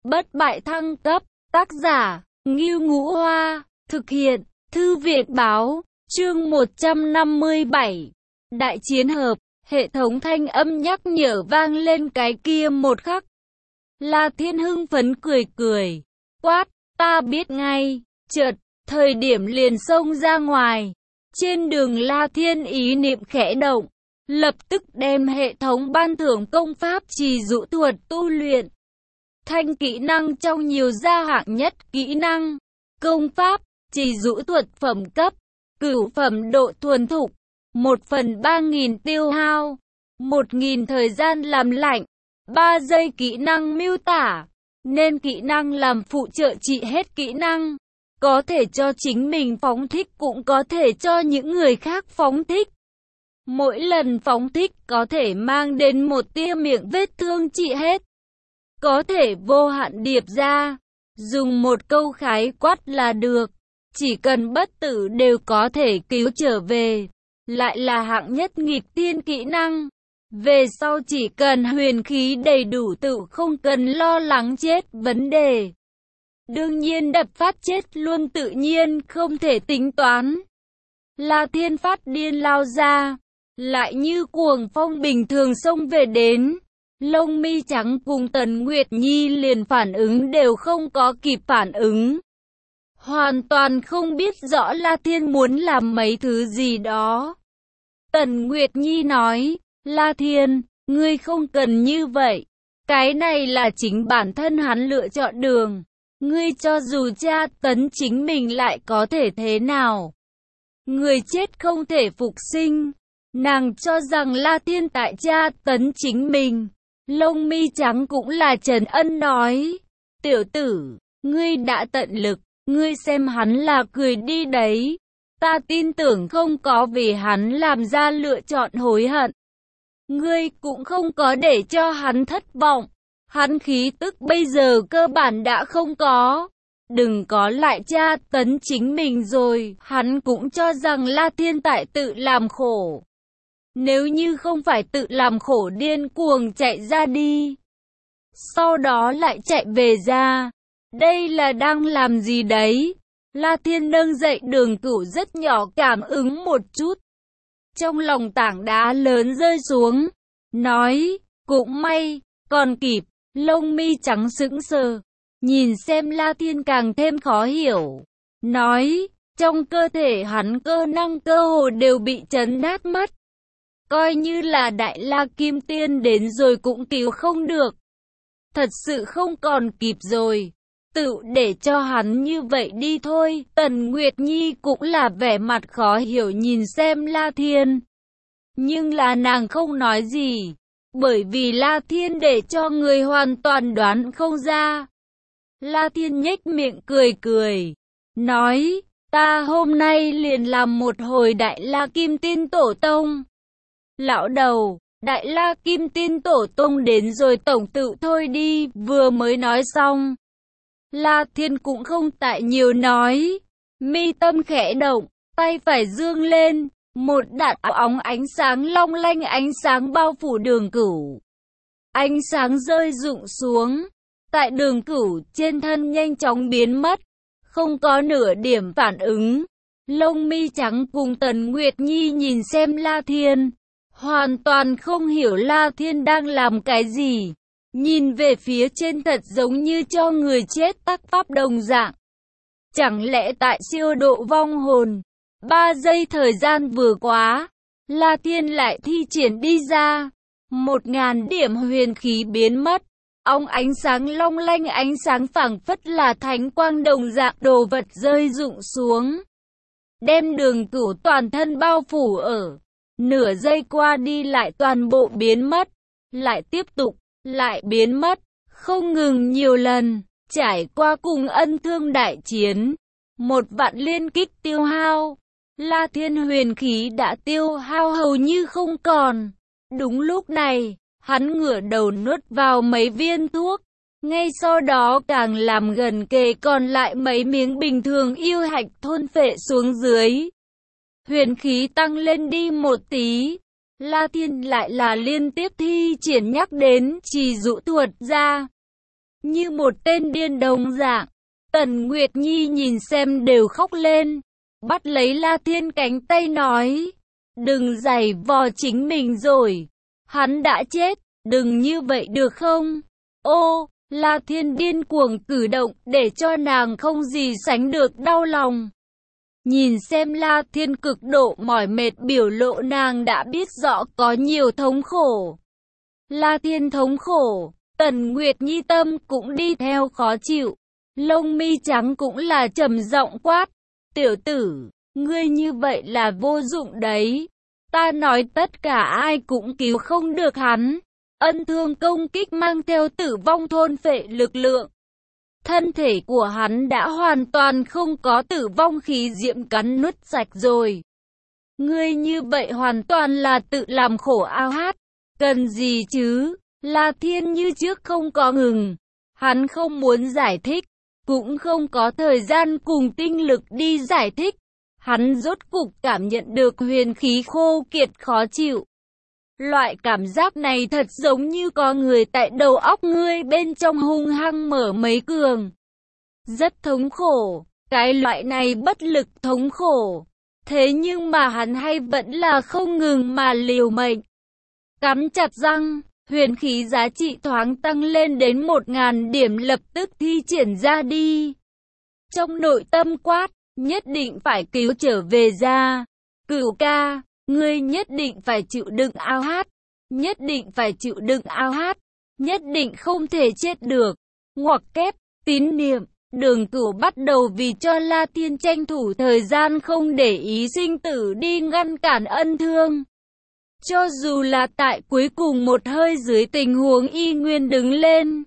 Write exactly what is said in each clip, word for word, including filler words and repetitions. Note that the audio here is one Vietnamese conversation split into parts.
bất bại thăng cấp, tác giả, Ngưu Ngũ Hoa, thực hiện, Thư viện Báo, chương một trăm năm mươi bảy, Đại chiến hợp, hệ thống thanh âm nhắc nhở vang lên cái kia một khắc. La Thiên hưng phấn cười cười, quát, ta biết ngay, chợt, thời điểm liền xông ra ngoài. Trên đường La Thiên ý niệm khẽ động, lập tức đem hệ thống ban thưởng công pháp trì dụ thuật tu luyện. Thanh kỹ năng trong nhiều gia hạng nhất kỹ năng, công pháp, trì dụ thuật phẩm cấp, cửu phẩm độ thuần thục, một phần ba nghìn tiêu hao, một nghìn thời gian làm lạnh, ba giây kỹ năng miêu tả, nên kỹ năng làm phụ trợ trị hết kỹ năng. Có thể cho chính mình phóng thích cũng có thể cho những người khác phóng thích. Mỗi lần phóng thích có thể mang đến một tia miệng vết thương trị hết. Có thể vô hạn điệp ra. Dùng một câu khái quát là được. Chỉ cần bất tử đều có thể cứu trở về. Lại là hạng nhất nghịch thiên kỹ năng. Về sau chỉ cần huyền khí đầy đủ tự không cần lo lắng chết vấn đề. Đương nhiên đập phát chết luôn tự nhiên không thể tính toán. La Thiên phát điên lao ra, lại như cuồng phong bình thường xông về đến. Lông mi trắng cùng Tần Nguyệt Nhi liền phản ứng đều không có kịp phản ứng. Hoàn toàn không biết rõ La Thiên muốn làm mấy thứ gì đó. Tần Nguyệt Nhi nói, La Thiên, ngươi không cần như vậy. Cái này là chính bản thân hắn lựa chọn đường. Ngươi cho dù tra tấn chính mình lại có thể thế nào? Người chết không thể phục sinh. Nàng cho rằng La Thiên tại tra tấn chính mình. Lông mi trắng cũng là Trần Ân nói. Tiểu tử, ngươi đã tận lực, ngươi xem hắn là cười đi đấy. Ta tin tưởng không có vì hắn làm ra lựa chọn hối hận. Ngươi cũng không có để cho hắn thất vọng. Hắn khí tức bây giờ cơ bản đã không có. Đừng có lại tra tấn chính mình rồi. Hắn cũng cho rằng La Thiên tại tự làm khổ. Nếu như không phải tự làm khổ điên cuồng chạy ra đi. Sau đó lại chạy về ra. Đây là đang làm gì đấy? La Thiên nâng dậy Đường Cửu rất nhỏ cảm ứng một chút. Trong lòng tảng đá lớn rơi xuống. Nói, cũng may, còn kịp. Lông mi trắng sững sờ, nhìn xem La Thiên càng thêm khó hiểu. Nói, trong cơ thể hắn cơ năng cơ hồ đều bị chấn nát mất. Coi như là Đại La Kim Tiên đến rồi cũng cứu không được. Thật sự không còn kịp rồi. Tự để cho hắn như vậy đi thôi. Tần Nguyệt Nhi cũng là vẻ mặt khó hiểu nhìn xem La Thiên. Nhưng là nàng không nói gì. Bởi vì La Thiên để cho người hoàn toàn đoán không ra. La Thiên nhếch miệng cười cười. Nói, ta hôm nay liền làm một hồi Đại La Kim Tiên Tổ Tông. Lão đầu, Đại La Kim Tiên Tổ Tông đến rồi tổng tự thôi đi, vừa mới nói xong. La Thiên cũng không tại nhiều nói. Mi tâm khẽ động, tay phải dương lên. Một đạn óng ánh sáng long lanh ánh sáng bao phủ Đường Cửu. Ánh sáng rơi rụng xuống. Tại Đường Cửu trên thân nhanh chóng biến mất. Không có nửa điểm phản ứng. Lông mi trắng cùng Tần Nguyệt Nhi nhìn xem La Thiên. Hoàn toàn không hiểu La Thiên đang làm cái gì. Nhìn về phía trên thật giống như cho người chết tác pháp đồng dạng. Chẳng lẽ tại siêu độ vong hồn. Ba giây thời gian vừa quá, La Thiên lại thi triển đi ra. Một ngàn điểm huyền khí biến mất. Óng ánh sáng long lanh ánh sáng phảng phất là thánh quang đồng dạng đồ vật rơi rụng xuống. Đem Đường Cửu toàn thân bao phủ ở. Nửa giây qua đi lại toàn bộ biến mất. Lại tiếp tục, lại biến mất. Không ngừng nhiều lần, trải qua cùng ân thương đại chiến. Một vạn liên kích tiêu hao. La Thiên huyền khí đã tiêu hao hầu như không còn. Đúng lúc này, hắn ngửa đầu nuốt vào mấy viên thuốc. Ngay sau đó càng làm gần kề còn lại mấy miếng bình thường yêu hạch thôn phệ xuống dưới. Huyền khí tăng lên đi một tí. La Thiên lại là liên tiếp thi triển nhắc đến trì dụ thuật ra. như một tên điên đồng dạng. Tần Nguyệt Nhi nhìn xem đều khóc lên, bắt lấy La Thiên cánh tay nói, đừng giày vò chính mình rồi, hắn đã chết, đừng như vậy được không? Ô, La Thiên điên cuồng cử động để cho nàng không gì sánh được đau lòng. Nhìn xem La Thiên cực độ mỏi mệt biểu lộ nàng đã biết rõ có nhiều thống khổ. La Thiên thống khổ, Tần Nguyệt Nhi tâm cũng đi theo khó chịu. Lông mi trắng cũng là trầm giọng quát, tiểu tử, ngươi như vậy là vô dụng đấy. Ta nói tất cả ai cũng cứu không được hắn. Ân thương công kích mang theo tử vong thôn phệ lực lượng. Thân thể của hắn đã hoàn toàn không có tử vong khí diễm cắn nuốt sạch rồi. Ngươi như vậy hoàn toàn là tự làm khổ ao hát. Cần gì chứ? La Thiên như trước không có ngừng. Hắn không muốn giải thích, cũng không có thời gian cùng tinh lực đi giải thích. Hắn rốt cục cảm nhận được huyền khí khô kiệt khó chịu. Loại cảm giác này thật giống như có người tại đầu óc ngươi bên trong hung hăng mở mấy cường. Rất thống khổ, cái loại này bất lực thống khổ. Thế nhưng mà hắn hay vẫn là không ngừng mà liều mệnh. Cắn chặt răng, huyền khí giá trị thoáng tăng lên đến một ngàn điểm lập tức thi triển ra đi. Trong nội tâm quát, nhất định phải cứu trở về ra. Cửu ca, ngươi nhất định phải chịu đựng ao hát. Nhất định phải chịu đựng ao hát. Nhất định không thể chết được. Ngoặc kép, tín niệm, Đường Cửu bắt đầu vì cho La Thiên tranh thủ thời gian không để ý sinh tử đi ngăn cản ân thương. Cho dù là tại cuối cùng một hơi dưới tình huống y nguyên đứng lên.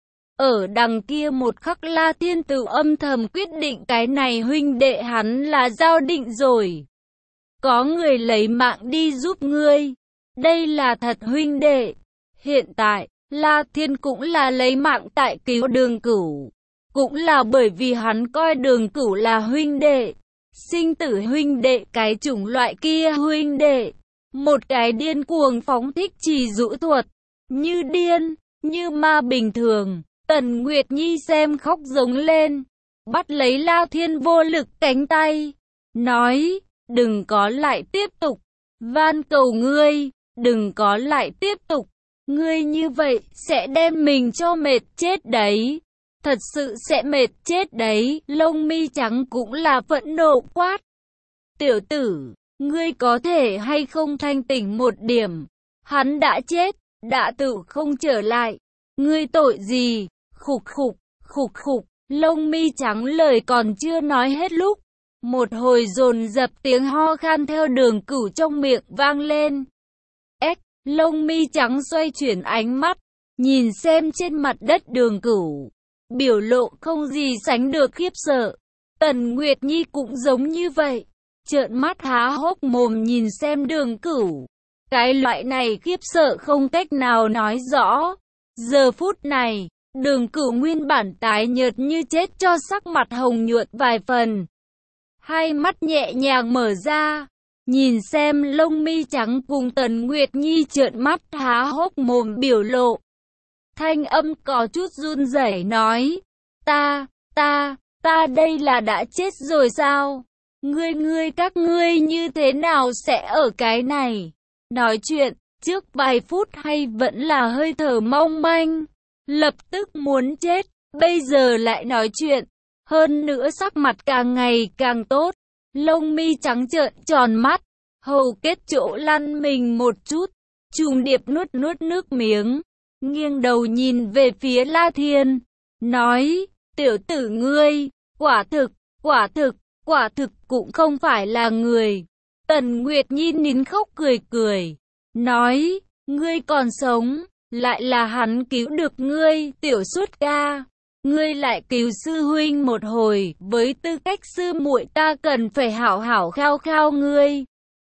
Ở đằng kia một khắc La Thiên tự âm thầm quyết định cái này huynh đệ hắn là giao định rồi. Có người lấy mạng đi giúp ngươi. Đây là thật huynh đệ. Hiện tại, La Thiên cũng là lấy mạng tại cứu Đường Cửu. Cũng là bởi vì hắn coi Đường Cửu là huynh đệ. Sinh tử huynh đệ, cái chủng loại kia huynh đệ. Một cái điên cuồng phóng thích trì dụ thuật. Như điên, như ma bình thường. Tần Nguyệt Nhi xem khóc giống lên. Bắt lấy La Thiên vô lực cánh tay. Nói, đừng có lại tiếp tục. Van cầu ngươi, đừng có lại tiếp tục. Ngươi như vậy, sẽ đem mình cho mệt chết đấy. Thật sự sẽ mệt chết đấy. Lông mi trắng cũng là phẫn nộ quát. Tiểu tử, ngươi có thể hay không thanh tỉnh một điểm. Hắn đã chết, đã tự không trở lại. Ngươi tội gì? Khục khục, khục khục. Lông mi trắng lời còn chưa nói hết lúc. Một hồi dồn dập tiếng ho khan theo Đường Cửu trong miệng vang lên. Ếch, lông mi trắng xoay chuyển ánh mắt. Nhìn xem trên mặt đất Đường Cửu. Biểu lộ không gì sánh được khiếp sợ. Tần Nguyệt Nhi cũng giống như vậy. Trợn mắt há hốc mồm nhìn xem Đường Cửu. Cái loại này khiếp sợ không cách nào nói rõ. Giờ phút này, Đường Cửu nguyên bản tái nhợt như chết cho sắc mặt hồng nhuận vài phần. Hai mắt nhẹ nhàng mở ra. Nhìn xem lông mi trắng cùng Tần Nguyệt Nhi trợn mắt há hốc mồm biểu lộ. Thanh âm có chút run rẩy nói. Ta, ta, ta đây là đã chết rồi sao? Ngươi ngươi các ngươi như thế nào sẽ ở cái này? Nói chuyện, trước vài phút hay vẫn là hơi thở mong manh. Lập tức muốn chết, bây giờ lại nói chuyện. Hơn nữa sắc mặt càng ngày càng tốt. Lông mi trắng trợn tròn mắt. Hầu kết chỗ lăn mình một chút. Trùng điệp nuốt nuốt nước miếng. Nghiêng đầu nhìn về phía La Thiên. Nói, tiểu tử ngươi, quả thực, quả thực, quả thực cũng không phải là người. Tần Nguyệt Nhi nín khóc cười cười. Nói, ngươi còn sống, lại là hắn cứu được ngươi, tiểu xuất ca. Ngươi lại cứu sư huynh một hồi, với tư cách sư muội ta cần phải hảo hảo khao khao ngươi.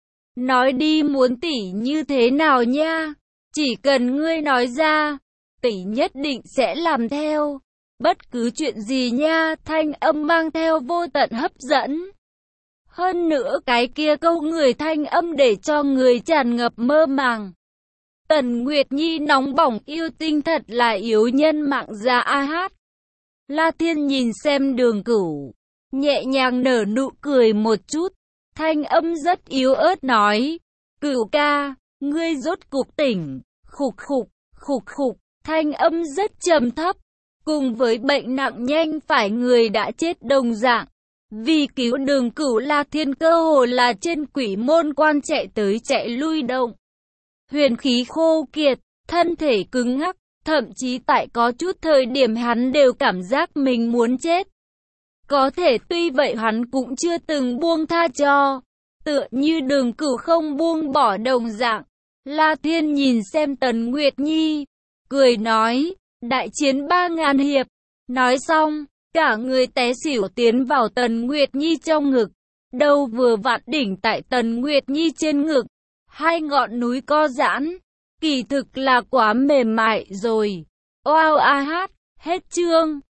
Nói đi muốn tỷ như thế nào nha? Chỉ cần ngươi nói ra, tỷ nhất định sẽ làm theo. Bất cứ chuyện gì nha, thanh âm mang theo vô tận hấp dẫn. Hơn nữa cái kia câu người thanh âm để cho người tràn ngập mơ màng. Tần Nguyệt Nhi nóng bỏng yêu tinh thật là yếu nhân mạng già a hát. La Thiên nhìn xem Đường Cửu, nhẹ nhàng nở nụ cười một chút, thanh âm rất yếu ớt nói, Cửu ca, ngươi rốt cục tỉnh, khục khục, khục khục, thanh âm rất trầm thấp, cùng với bệnh nặng nhanh phải người đã chết đồng dạng. Vì cứu Đường Cửu, La Thiên cơ hồ là trên quỷ môn quan chạy tới chạy lui động. Huyền khí khô kiệt, thân thể cứng ngắc, thậm chí tại có chút thời điểm hắn đều cảm giác mình muốn chết. Có thể tuy vậy hắn cũng chưa từng buông tha cho, tựa như Đường Cửu không buông bỏ đồng dạng. La Thiên nhìn xem Tần Nguyệt Nhi, cười nói, đại chiến ba ngàn hiệp. Nói xong, cả người té xỉu tiến vào Tần Nguyệt Nhi trong ngực, đầu vừa vặn đỉnh tại Tần Nguyệt Nhi trên ngực, hai ngọn núi co giãn, kỳ thực là quá mềm mại rồi. Oao a hát, hết chương.